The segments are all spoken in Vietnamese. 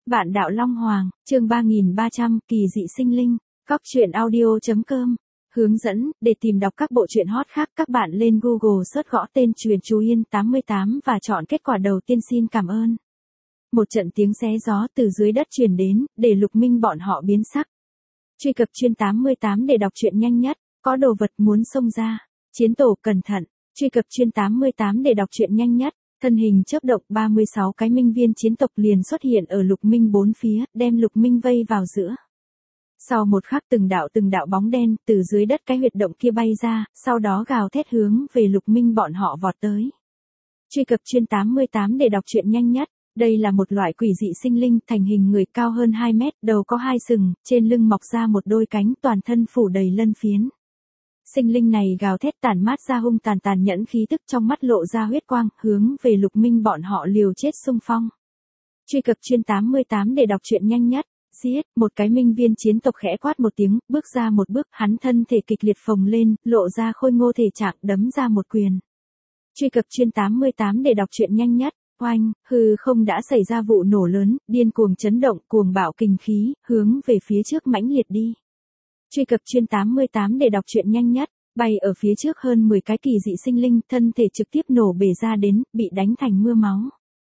Vạn đạo Long Hoàng, chương 3300, kỳ dị sinh linh, Cóc truyện audio.com. Hướng dẫn, để tìm đọc các bộ truyện hot khác các bạn lên Google search gõ tên Truyện Chú Yên 88 và chọn kết quả đầu tiên. Xin cảm ơn. Một trận tiếng xé gió từ dưới đất truyền đến, để Lục Minh bọn họ biến sắc. Truy cập chuyên 88 để đọc truyện nhanh nhất, có đồ vật muốn xông ra. Chiến tổ cẩn thận, truy cập chuyên 88 để đọc truyện nhanh nhất. Thân hình chớp động 36 cái minh viên chiến tộc liền xuất hiện ở Lục Minh bốn phía, đem Lục Minh vây vào giữa. Sau một khắc từng đạo bóng đen từ dưới đất cái huyệt động kia bay ra, sau đó gào thét hướng về Lục Minh bọn họ vọt tới. Truy cập chuyên 88 để đọc truyện nhanh nhất. Đây là một loại quỷ dị sinh linh thành hình người cao hơn 2 mét, đầu có 2 sừng, trên lưng mọc ra một đôi cánh, toàn thân phủ đầy lân phiến. Sinh linh này gào thét tàn mát ra hung tàn nhẫn khí tức, trong mắt lộ ra huyết quang, hướng về Lục Minh bọn họ liều chết xung phong. Truy cập chuyên 88 để đọc truyện nhanh nhất. Giết, một cái minh viên chiến tộc khẽ quát một tiếng, bước ra một bước, hắn thân thể kịch liệt phồng lên, lộ ra khôi ngô thể trạng, đấm ra một quyền. Truy cập chuyên 88 để đọc truyện nhanh nhất. Oanh, hư không đã xảy ra vụ nổ lớn, điên cuồng chấn động, cuồng bạo kinh khí, hướng về phía trước mãnh liệt đi. Truy cập chuyên 88 để đọc truyện nhanh nhất. Bay ở phía trước hơn 10 cái kỳ dị sinh linh, thân thể trực tiếp nổ bể ra đến, bị đánh thành mưa máu.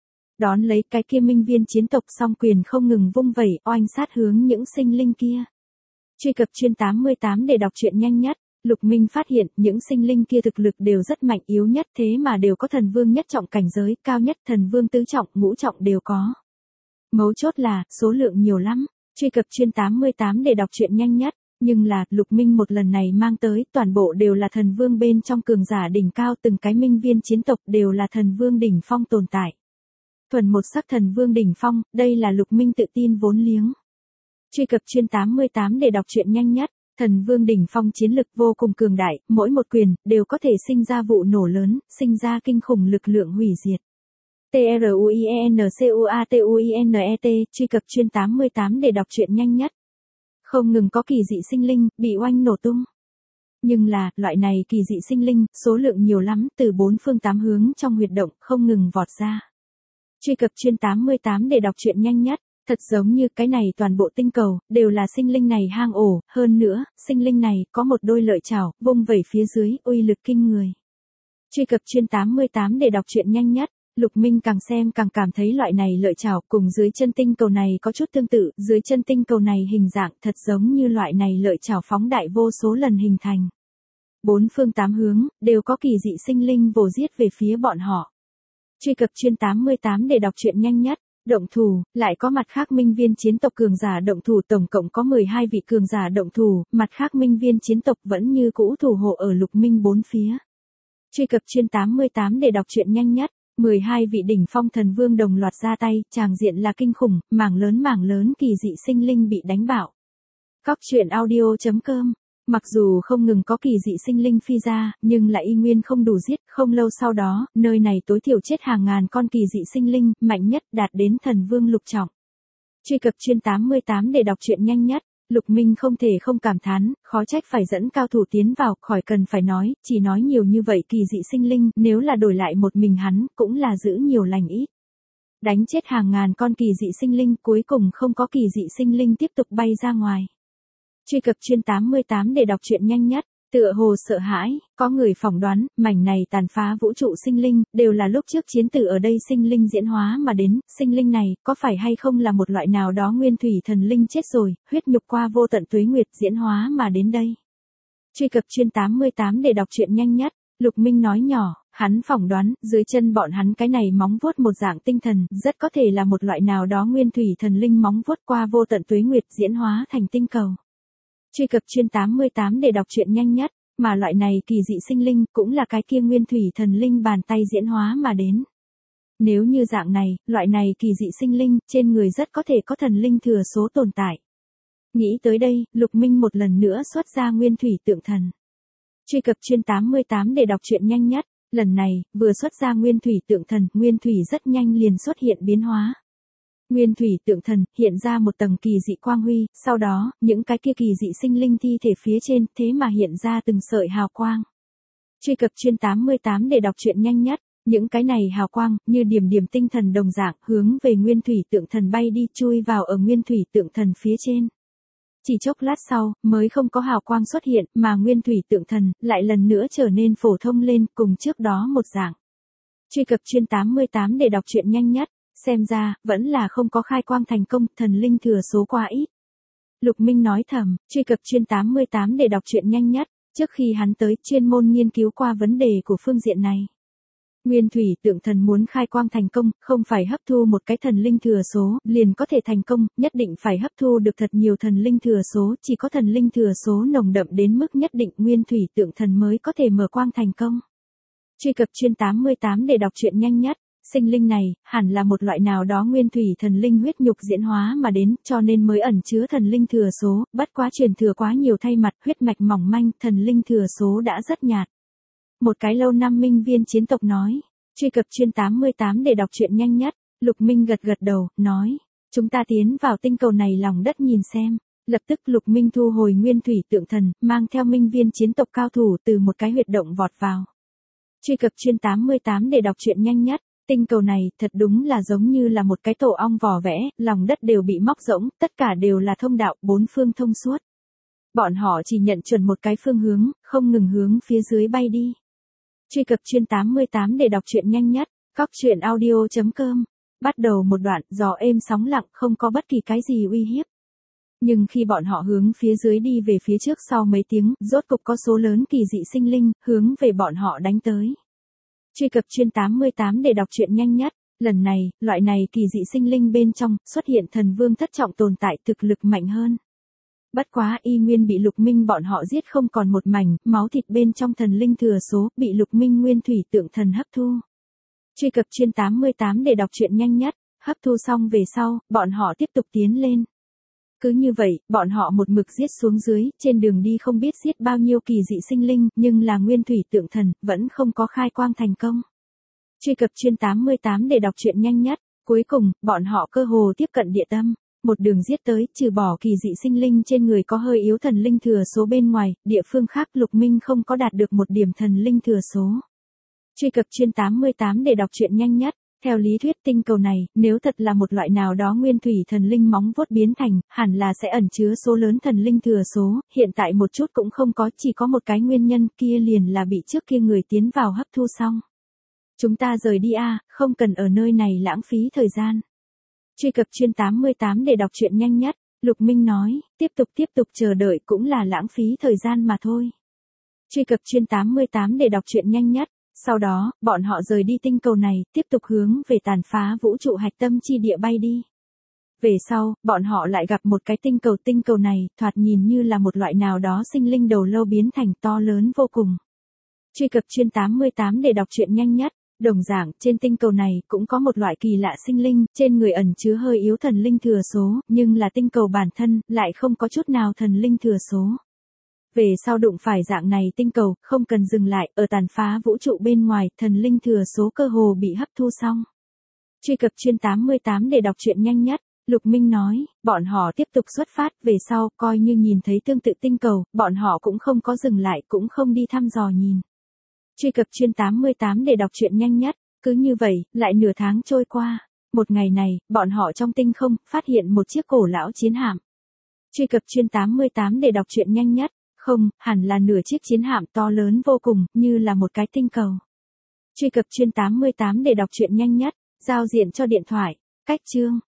Đón lấy cái kia minh viên chiến tộc song quyền không ngừng vung vẩy, oanh sát hướng những sinh linh kia. Truy cập chuyên 88 để đọc truyện nhanh nhất. Lục Minh phát hiện những sinh linh kia thực lực đều rất mạnh, yếu nhất thế mà đều có thần vương nhất trọng cảnh giới, cao nhất thần vương tứ trọng, ngũ trọng đều có. Mấu chốt là, số lượng nhiều lắm. Truy cập chuyên 88 để đọc truyện nhanh nhất. Nhưng là, Lục Minh một lần này mang tới, toàn bộ đều là thần vương bên trong cường giả đỉnh cao, từng cái minh viên chiến tộc đều là thần vương đỉnh phong tồn tại. Thuần một sắc thần vương đỉnh phong, đây là Lục Minh tự tin vốn liếng. Truy cập chuyên 88 để đọc truyện nhanh nhất. Thần vương đỉnh phong chiến lực vô cùng cường đại, mỗi một quyền, đều có thể sinh ra vụ nổ lớn, sinh ra kinh khủng lực lượng hủy diệt. TRUIENCUATUINET, truy cập chuyên 88 để đọc truyện nhanh nhất. Không ngừng có kỳ dị sinh linh, bị oanh nổ tung. Nhưng là, loại này kỳ dị sinh linh, số lượng nhiều lắm, từ 4 phương 8 hướng trong huyệt động, không ngừng vọt ra. Truy cập chuyên 88 để đọc truyện nhanh nhất. Thật giống như cái này toàn bộ tinh cầu, đều là sinh linh này hang ổ, hơn nữa, sinh linh này có một đôi lợi chảo, vung vẩy phía dưới, uy lực kinh người. Truy cập chuyên 88 để đọc truyện nhanh nhất. Lục Minh càng xem càng cảm thấy loại này lợi chảo cùng dưới chân tinh cầu này có chút tương tự, dưới chân tinh cầu này hình dạng thật giống như loại này lợi chảo phóng đại vô số lần hình thành. 4 phương 8 hướng, đều có kỳ dị sinh linh vồ giết về phía bọn họ. Truy cập chuyên 88 để đọc truyện nhanh nhất. Động thủ, lại có mặt khác minh viên chiến tộc cường giả động thủ, tổng cộng có 12 vị cường giả động thủ, mặt khác minh viên chiến tộc vẫn như cũ thủ hộ ở Lục Minh bốn phía. Truy cập chuyên 88 để đọc truyện nhanh nhất. 12 vị đỉnh phong thần vương đồng loạt ra tay, tràng diện là kinh khủng, mảng lớn kỳ dị sinh linh bị đánh bạo. Cóc truyện audio.com. Mặc dù không ngừng có kỳ dị sinh linh phi ra, nhưng lại y nguyên không đủ giết, không lâu sau đó, nơi này tối thiểu chết hàng ngàn con kỳ dị sinh linh, mạnh nhất đạt đến thần vương lục trọng. Truy cập chuyên 88 để đọc truyện nhanh nhất. Lục Minh không thể không cảm thán, khó trách phải dẫn cao thủ tiến vào, khỏi cần phải nói, chỉ nói nhiều như vậy kỳ dị sinh linh, nếu là đổi lại một mình hắn, cũng là giữ nhiều lành ít. Đánh chết hàng ngàn con kỳ dị sinh linh, cuối cùng không có kỳ dị sinh linh tiếp tục bay ra ngoài. Truy cập chuyên 88 để đọc truyện nhanh nhất. Tựa hồ sợ hãi, có người phỏng đoán, mảnh này tàn phá vũ trụ sinh linh, đều là lúc trước chiến tử ở đây sinh linh diễn hóa mà đến, sinh linh này, có phải hay không là một loại nào đó nguyên thủy thần linh chết rồi, huyết nhục qua vô tận tuế nguyệt diễn hóa mà đến đây. Truy cập chuyên 88 để đọc truyện nhanh nhất. Lục Minh nói nhỏ, hắn phỏng đoán, dưới chân bọn hắn cái này móng vuốt một dạng tinh thần, rất có thể là một loại nào đó nguyên thủy thần linh móng vuốt qua vô tận tuế nguyệt diễn hóa thành tinh cầu. Truy cập chuyên 88 để đọc truyện nhanh nhất, mà loại này kỳ dị sinh linh cũng là cái kia nguyên thủy thần linh bàn tay diễn hóa mà đến. Nếu như dạng này, loại này kỳ dị sinh linh, trên người rất có thể có thần linh thừa số tồn tại. Nghĩ tới đây, Lục Minh một lần nữa xuất ra nguyên thủy tượng thần. Truy cập chuyên 88 để đọc truyện nhanh nhất, lần này, vừa xuất ra nguyên thủy tượng thần, nguyên thủy rất nhanh liền xuất hiện biến hóa. Nguyên thủy tượng thần, hiện ra một tầng kỳ dị quang huy, sau đó, những cái kia kỳ dị sinh linh thi thể phía trên, thế mà hiện ra từng sợi hào quang. Truy cập chuyên 88 để đọc truyện nhanh nhất. Những cái này hào quang, như điểm điểm tinh thần đồng dạng, hướng về nguyên thủy tượng thần bay đi, chui vào ở nguyên thủy tượng thần phía trên. Chỉ chốc lát sau, mới không có hào quang xuất hiện, mà nguyên thủy tượng thần, lại lần nữa trở nên phổ thông lên, cùng trước đó một dạng. Truy cập chuyên 88 để đọc truyện nhanh nhất, xem ra, vẫn là không có khai quang thành công, thần linh thừa số quá ít. Lục Minh nói thầm, truy cập chuyên 88 để đọc truyện nhanh nhất, trước khi hắn tới, chuyên môn nghiên cứu qua vấn đề của phương diện này. Nguyên thủy tượng thần muốn khai quang thành công, không phải hấp thu một cái thần linh thừa số, liền có thể thành công, nhất định phải hấp thu được thật nhiều thần linh thừa số, chỉ có thần linh thừa số nồng đậm đến mức nhất định nguyên thủy tượng thần mới có thể mở quang thành công. Truy cập chuyên 88 để đọc truyện nhanh nhất, sinh linh này, hẳn là một loại nào đó nguyên thủy thần linh huyết nhục diễn hóa mà đến, cho nên mới ẩn chứa thần linh thừa số, bất quá truyền thừa quá nhiều thay mặt, huyết mạch mỏng manh, thần linh thừa số đã rất nhạt. Một cái lâu năm minh viên chiến tộc nói, truy cập chuyên 88 để đọc truyện nhanh nhất, Lục Minh gật gật đầu, nói, chúng ta tiến vào tinh cầu này lòng đất nhìn xem. Lập tức Lục Minh thu hồi nguyên thủy tượng thần, mang theo minh viên chiến tộc cao thủ từ một cái huyệt động vọt vào. Truy cập chuyên 88 để đọc truyện nhanh nhất, tinh cầu này thật đúng là giống như là một cái tổ ong vò vẽ, lòng đất đều bị móc rỗng, tất cả đều là thông đạo, bốn phương thông suốt. Bọn họ chỉ nhận chuẩn một cái phương hướng, không ngừng hướng phía dưới bay đi. Truy cập chuyên 88 để đọc truyện nhanh nhất, coctruyện.audio.com. Bắt đầu một đoạn, gió êm sóng lặng, không có bất kỳ cái gì uy hiếp. Nhưng khi bọn họ hướng phía dưới đi về phía trước sau mấy tiếng, rốt cục có số lớn kỳ dị sinh linh, hướng về bọn họ đánh tới. Truy cập chuyên 88 để đọc truyện nhanh nhất, lần này, loại này kỳ dị sinh linh bên trong, xuất hiện thần vương thất trọng tồn tại thực lực mạnh hơn. Bất quá y nguyên bị Lục Minh bọn họ giết không còn một mảnh, máu thịt bên trong thần linh thừa số, bị Lục Minh nguyên thủy tượng thần hấp thu. Truy cập chuyên 88 để đọc truyện nhanh nhất, hấp thu xong về sau, bọn họ tiếp tục tiến lên. Cứ như vậy, bọn họ một mực giết xuống dưới, trên đường đi không biết giết bao nhiêu kỳ dị sinh linh, nhưng là nguyên thủy tượng thần, vẫn không có khai quang thành công. Truy cập chuyên 88 để đọc truyện nhanh nhất, cuối cùng, bọn họ cơ hồ tiếp cận địa tâm. Một đường giết tới, trừ bỏ kỳ dị sinh linh trên người có hơi yếu thần linh thừa số bên ngoài, địa phương khác Lục Minh không có đạt được một điểm thần linh thừa số. Truy cập chuyên 88 để đọc truyện nhanh nhất, theo lý thuyết tinh cầu này, nếu thật là một loại nào đó nguyên thủy thần linh móng vuốt biến thành, hẳn là sẽ ẩn chứa số lớn thần linh thừa số, hiện tại một chút cũng không có, chỉ có một cái nguyên nhân kia liền là bị trước kia người tiến vào hấp thu xong. Chúng ta rời đi không cần ở nơi này lãng phí thời gian. Truy cập chuyên 88 để đọc truyện nhanh nhất, Lục Minh nói, tiếp tục chờ đợi cũng là lãng phí thời gian mà thôi. Truy cập chuyên 88 để đọc truyện nhanh nhất, sau đó, bọn họ rời đi tinh cầu này, tiếp tục hướng về tàn phá vũ trụ hạch tâm chi địa bay đi. Về sau, bọn họ lại gặp một cái tinh cầu này, thoạt nhìn như là một loại nào đó sinh linh đầu lâu biến thành to lớn vô cùng. Truy cập chuyên 88 để đọc truyện nhanh nhất. Đồng dạng, trên tinh cầu này cũng có một loại kỳ lạ sinh linh, trên người ẩn chứa hơi yếu thần linh thừa số, nhưng là tinh cầu bản thân, lại không có chút nào thần linh thừa số. Về sau đụng phải dạng này tinh cầu, không cần dừng lại, ở tàn phá vũ trụ bên ngoài, thần linh thừa số cơ hồ bị hấp thu xong. Truy cập chuyên 88 để đọc truyện nhanh nhất, Lục Minh nói, bọn họ tiếp tục xuất phát, về sau, coi như nhìn thấy tương tự tinh cầu, bọn họ cũng không có dừng lại, cũng không đi thăm dò nhìn. Truy cập chuyên 88 để đọc truyện nhanh nhất, cứ như vậy, lại nửa tháng trôi qua. Một ngày này, bọn họ trong tinh không, phát hiện một chiếc cổ lão chiến hạm. Truy cập chuyên 88 để đọc truyện nhanh nhất, không, hẳn là nửa chiếc chiến hạm to lớn vô cùng, như là một cái tinh cầu. Truy cập chuyên 88 để đọc truyện nhanh nhất, giao diện cho điện thoại, cách chương.